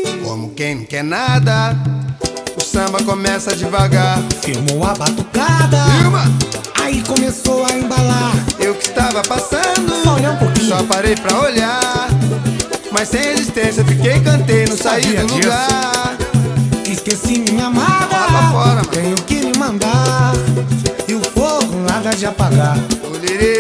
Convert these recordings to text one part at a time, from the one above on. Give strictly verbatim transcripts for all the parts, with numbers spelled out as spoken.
Como quem não quer nada, o samba começa devagar. Firmou a batucada, Vilma, aí começou a embalar. eu que estava passando, Só olhar um pouquinho. só parei pra olhar. Mas sem resistência fiquei, cantei, não saí Sabia do disso? lugar. Esqueci minha amada, Lá pra fora, mano. tenho que lhe mandar. E o fogo nada de apagar. Olerê,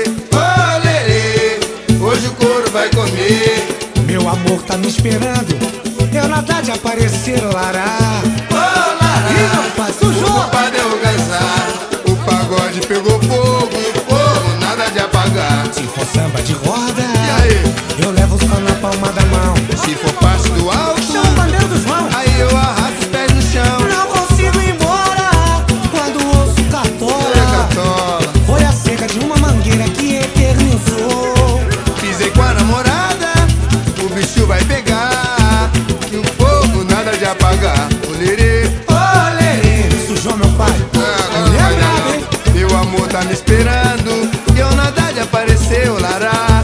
olerê, hoje o couro vai comer. Meu amor tá me esperando, eu nada de aparecer, lará. Olará, Ih, meu pai, sujou. o culpado é o gazar. O pagode pegou fogo e o fogo nada de apagar. Se for samba de roda, E aí, eu levo só na palma da mão. se for parte do alto, Chama o bandeiro do João. aí eu arrasto os pés no chão. Não consigo ir embora quando ouço É cartola. cartola. Foi a seca de uma mangueira que eternizou. Pisei com a namorada, o bicho vai pegar. E o fogo nada de apagar. Olerê, olerê. Sujou meu pai. Ah, agora não vai dar não. Meu amor tá me esperando e eu nada de aparecer, olará.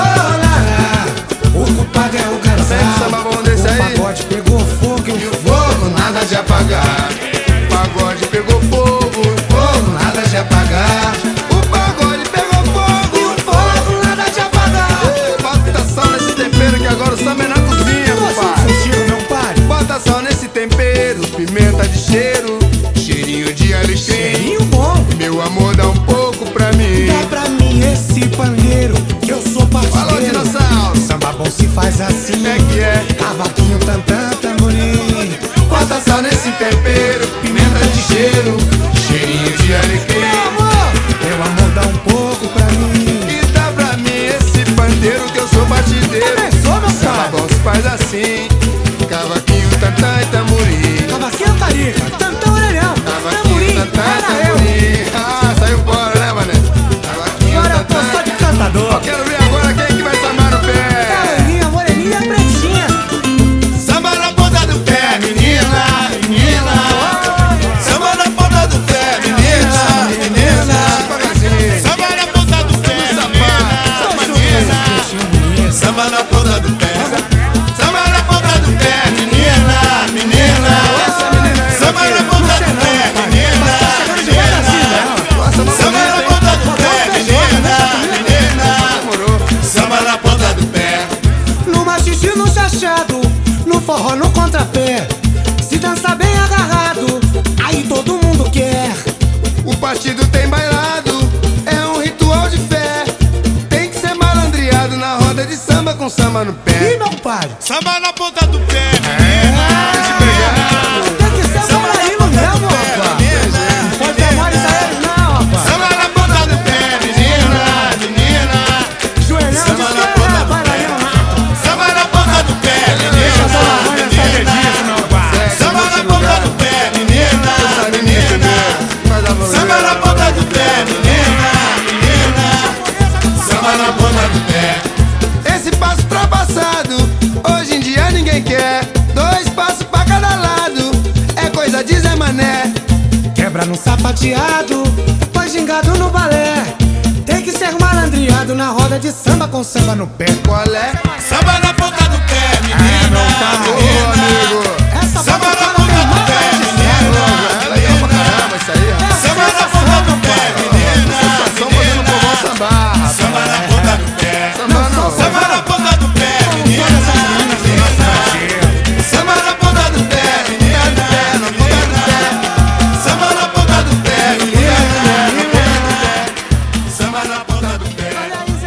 Olá, o culpado é o Pega um samba garzão. bom desse O aí. pagode pegou fogo e E o o fogo nada de apagar. O pagode pegou fogo, o fogo nada de apagar. O pagode pegou fogo, o fogo nada de apagar. bota sal nesse tempero que agora o samba é na cozinha, compadre. Sentiu, meu pai? Bota sal nesse tempero, pimenta de cheiro, cheirinho de alecrim. Cheirinho bom. Meu amor, dá um pouco pra mim. Dá pra mim esse pandeiro, que eu sou Falou, partideiro. dinossauro. Samba bom se faz assim. É que é. Cavaquinho, tantã, tamborim. Bota sal nesse tempero, pimenta de cheiro, cheirinho de alecrim. Meu amor, meu amor, dá um pouco pra mim. E dá pra mim esse pandeiro que eu sou batideiro. Também sou, meu Samba pai. bom se faz assim, cavaquinho, tantã e tamborim. Cavaquinho, tarica, tantã, orelhão. Cavaquinho, Tamborim, tantã e era eu. tamborim. Ah, saiu fora, né, mané? Cavaquinho, Agora eu tô tantã. só de cantador. Quero ver agora quem que vai sambar no pé. Moreninha, moreninha, pretinha. Samba na ponta do pé, menina, menina. Samba na ponta do pé, menina, menina. Samba na ponta do pé, menina. Samba na ponta do pé. Samba na ponta do pé, menina, menina. Samba na ponta do pé, menina. Samba na ponta do pé, menina, menina. Samba na ponta do pé. No machixe, no chachado, no forró, no contrapé. Se dança bem agarrado, aí todo mundo quer. O partido tem bailado, é um ritual de fé. Tem que ser malandreado na roda de samba com samba no pé. Ih, meu pai, Samba na ponta do pé, menina. tem que ser bailarino mesmo, rapaz. Não pode dar mole pra eles não, rapaz. Samba na ponta do pé, menina, menina. Joelhão de Samba na cera, ponta do bailarino nato. Samba na ponta do pé, menina, menina. Samba na ponta do pé, menina, menina. Samba na ponta do pé, menina, menina. Samba na ponta do pé. Esse passo ultrapassado, hoje em dia ninguém quer. Dois passos pra cada lado, é coisa de Zé Mané. Quebra no sapateado, põe gingado no balé. Tem que ser malandreado na roda de samba com samba no pé. Qual é? Samba na ponta do pé, menina, Ô, menina. amigo. Essa Samba bota na fala ponta bem do mal, pé, é menina, É legal pra caramba isso aí, ó. Samba na ponta do pé, menina, Sensação fazendo o povão sambar, rapaz. Samba na ponta do pé. Samba não. Samba na ponta do pé, menina, menina. Samba na ponta do pé, menina, menina. Samba na ponta do pé, menina, menina. Samba na ponta do pé. Olha aí,